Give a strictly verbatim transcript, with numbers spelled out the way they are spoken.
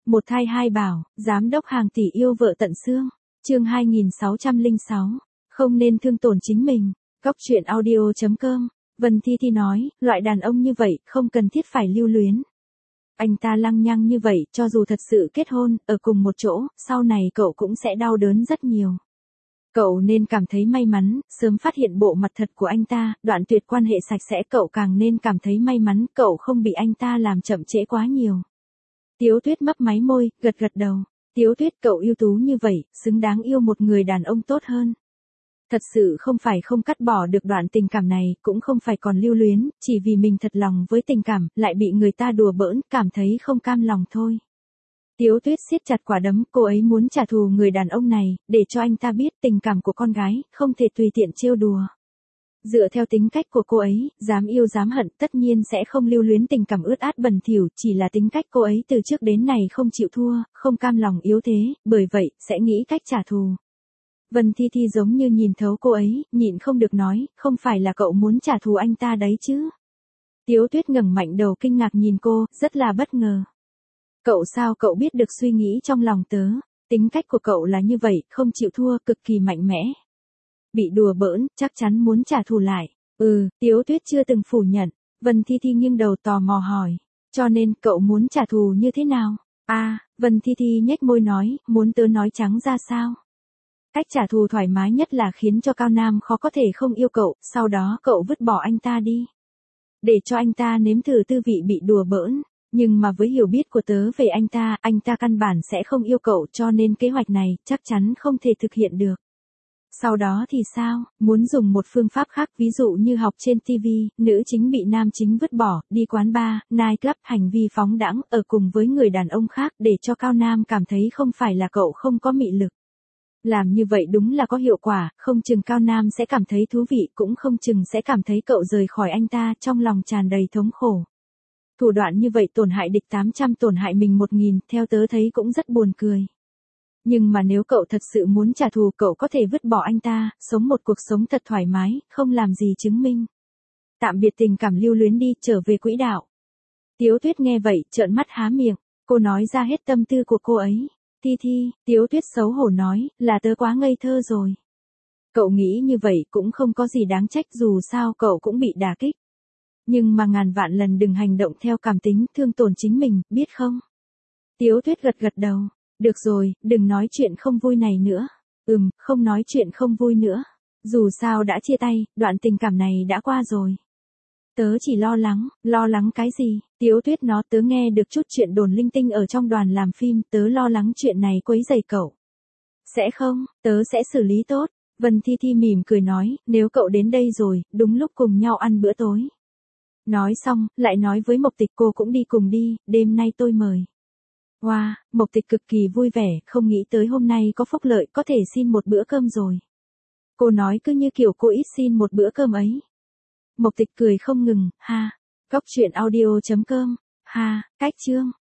Một thai hai bảo, giám đốc hàng tỷ yêu vợ tận xương. Chương hai nghìn sáu trăm lẻ sáu. Không nên thương tổn chính mình. Góc truyện audio chấm com. Vân Thi Thi nói, loại đàn ông như vậy, không cần thiết phải lưu luyến. Anh ta lăng nhăng như vậy, cho dù thật sự kết hôn, ở cùng một chỗ, sau này cậu cũng sẽ đau đớn rất nhiều. Cậu nên cảm thấy may mắn, sớm phát hiện bộ mặt thật của anh ta, đoạn tuyệt quan hệ sạch sẽ. Cậu càng nên cảm thấy may mắn, cậu không bị anh ta làm chậm trễ quá nhiều. Tiếu Tuyết mấp máy môi, gật gật đầu. Tiếu Tuyết, cậu ưu tú như vậy, xứng đáng yêu một người đàn ông tốt hơn. Thật sự không phải không cắt bỏ được đoạn tình cảm này, cũng không phải còn lưu luyến, chỉ vì mình thật lòng với tình cảm, lại bị người ta đùa bỡn, cảm thấy không cam lòng thôi. Tiếu Tuyết siết chặt quả đấm, cô ấy muốn trả thù người đàn ông này, để cho anh ta biết tình cảm của con gái, không thể tùy tiện trêu đùa. Dựa theo tính cách của cô ấy, dám yêu dám hận, tất nhiên sẽ không lưu luyến tình cảm ướt át bẩn thỉu, chỉ là tính cách cô ấy từ trước đến nay không chịu thua, không cam lòng yếu thế, bởi vậy, sẽ nghĩ cách trả thù. Vân Thi Thi giống như nhìn thấu cô ấy, nhịn không được nói, không phải là cậu muốn trả thù anh ta đấy chứ. Tiếu Tuyết ngẩng mạnh đầu kinh ngạc nhìn cô, rất là bất ngờ. Cậu sao cậu biết được suy nghĩ trong lòng tớ, tính cách của cậu là như vậy, không chịu thua, cực kỳ mạnh mẽ. Bị đùa bỡn, chắc chắn muốn trả thù lại. Ừ, Tiếu Tuyết chưa từng phủ nhận. Vân Thi Thi nghiêng đầu tò mò hỏi. Cho nên, cậu muốn trả thù như thế nào? À, Vân Thi Thi nhếch môi nói, muốn tớ nói trắng ra sao? Cách trả thù thoải mái nhất là khiến cho Cao Nam khó có thể không yêu cậu, sau đó cậu vứt bỏ anh ta đi. Để cho anh ta nếm thử tư vị bị đùa bỡn. Nhưng mà với hiểu biết của tớ về anh ta, anh ta căn bản sẽ không yêu cậu, cho nên kế hoạch này chắc chắn không thể thực hiện được. Sau đó thì sao, muốn dùng một phương pháp khác, ví dụ như học trên ti vi, nữ chính bị nam chính vứt bỏ, đi quán bar, night club, hành vi phóng đãng, ở cùng với người đàn ông khác, để cho Cao Nam cảm thấy không phải là cậu không có mị lực. Làm như vậy đúng là có hiệu quả, không chừng Cao Nam sẽ cảm thấy thú vị, cũng không chừng sẽ cảm thấy cậu rời khỏi anh ta, trong lòng tràn đầy thống khổ. Thủ đoạn như vậy tổn hại địch tám trăm tổn hại mình một nghìn, theo tớ thấy cũng rất buồn cười. Nhưng mà nếu cậu thật sự muốn trả thù, cậu có thể vứt bỏ anh ta, sống một cuộc sống thật thoải mái, không làm gì chứng minh. Tạm biệt tình cảm lưu luyến đi, trở về quỹ đạo. Tiếu Tuyết nghe vậy, trợn mắt há miệng, cô nói ra hết tâm tư của cô ấy. Thi Thi, Tiếu Tuyết xấu hổ nói, là tớ quá ngây thơ rồi. Cậu nghĩ như vậy cũng không có gì đáng trách, dù sao cậu cũng bị đả kích. Nhưng mà ngàn vạn lần đừng hành động theo cảm tính, thương tổn chính mình, biết không? Tiếu Tuyết gật gật đầu. Được rồi, đừng nói chuyện không vui này nữa. Ừm, không nói chuyện không vui nữa. Dù sao đã chia tay, đoạn tình cảm này đã qua rồi. Tớ chỉ lo lắng, lo lắng cái gì? Tiếu Tuyết nó, tớ nghe được chút chuyện đồn linh tinh ở trong đoàn làm phim, tớ lo lắng chuyện này quấy rầy cậu. Sẽ không, tớ sẽ xử lý tốt. Vân Thi Thi mỉm cười nói, nếu cậu đến đây rồi, đúng lúc cùng nhau ăn bữa tối. Nói xong, lại nói với Mộc Tịch, cô cũng đi cùng đi, đêm nay tôi mời. Wow, Mộc Tịch cực kỳ vui vẻ, không nghĩ tới hôm nay có phúc lợi, có thể xin một bữa cơm rồi. Cô nói cứ như kiểu cô ít xin một bữa cơm ấy. Mộc Tịch cười không ngừng, ha. Góc truyện audio chấm com, ha, cách chương.